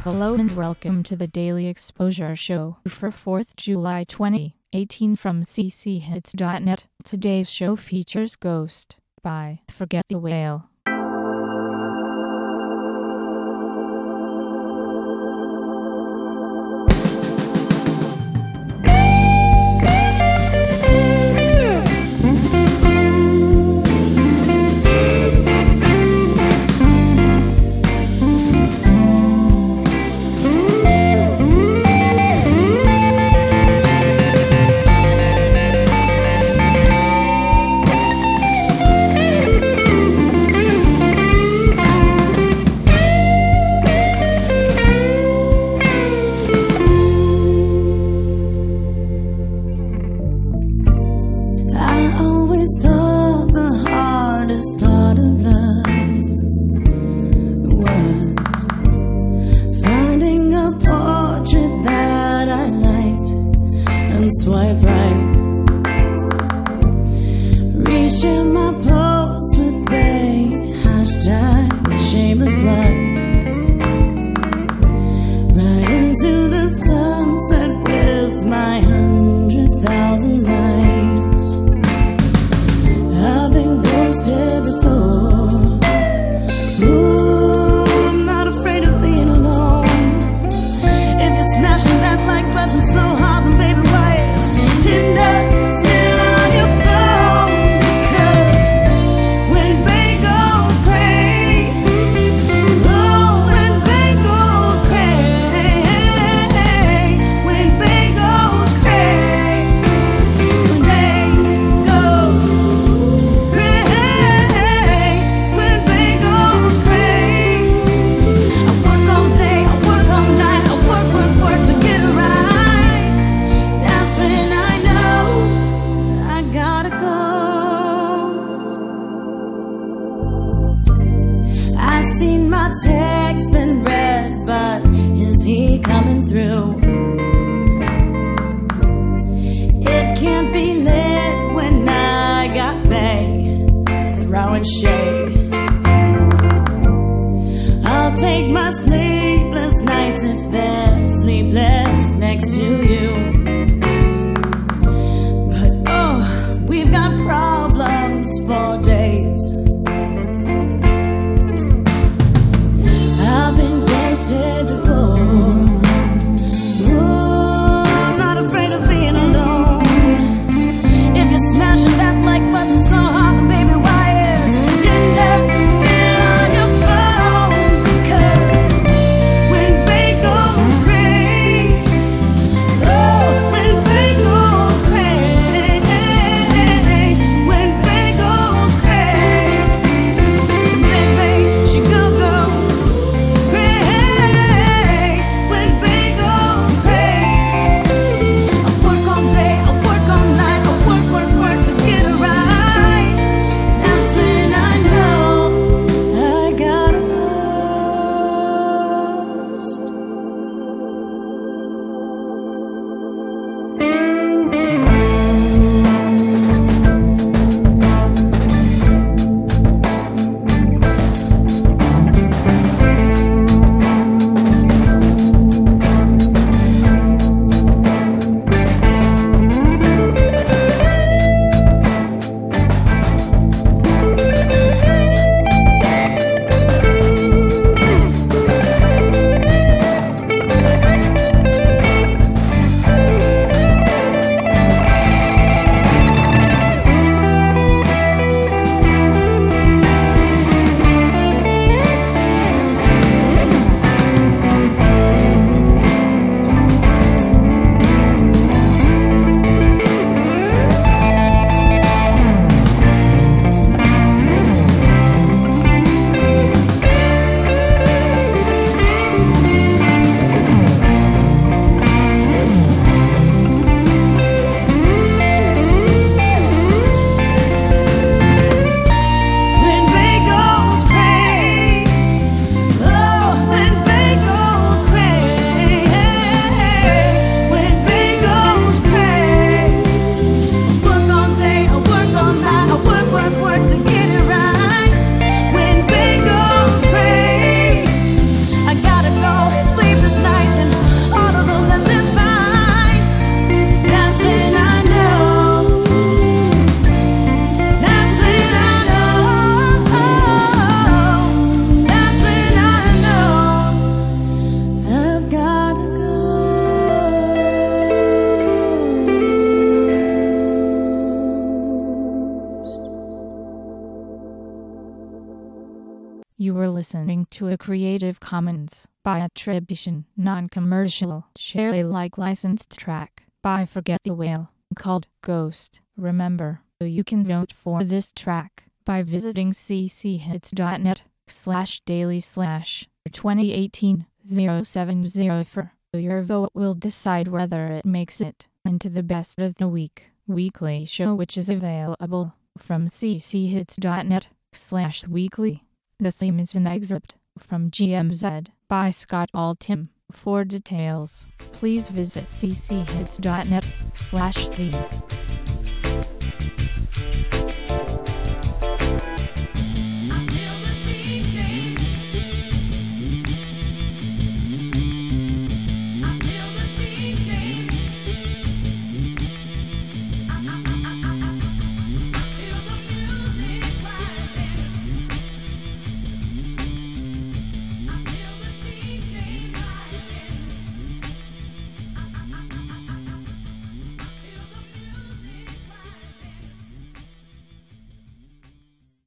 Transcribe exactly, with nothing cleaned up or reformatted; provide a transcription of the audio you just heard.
Hello and welcome to the Daily Exposure Show for fourth of July twenty eighteen from c c hits dot net. Today's show features Ghost by Forget the Whale. Thought the hardest part of life was finding a portrait that I liked and swipe right, reaching my post with babe, hashtag shameless plug, right into the sunset with my hundred thousand likes. I've been ghosted before. Ooh, I'm not afraid of being alone. If you're smashing that like button so hard, then baby, why is Tinder still on your phone? Because when bae goes cray, oh, when bae goes cray, when bae goes cray, when bae goes seen my text been read, but is he coming through? It can't be lit when I got bae throwing shade. I'll take my sleepless nights if they're sleepless next to you. But oh, we've got problems for days. I've been ghosted before. Ooh, I'm not afraid of being alone. If you're smashing that like button so hard, then baby, why is Tinder still on your phone? 'Cause when bae goes cray, oh, when bae goes cray, when bae goes cray, You were listening to a Creative Commons by attribution, non-commercial, share Alike licensed track by Forget the Whale called Ghost. Remember, you can vote for this track by visiting cchits.net slash daily slash 2018 070. Your vote will decide whether it makes it into the Best of the Week weekly show, which is available from cchits.net slash weekly. The theme is an excerpt from G M Z by Scott Altham. For details, please visit cchits.net slash theme.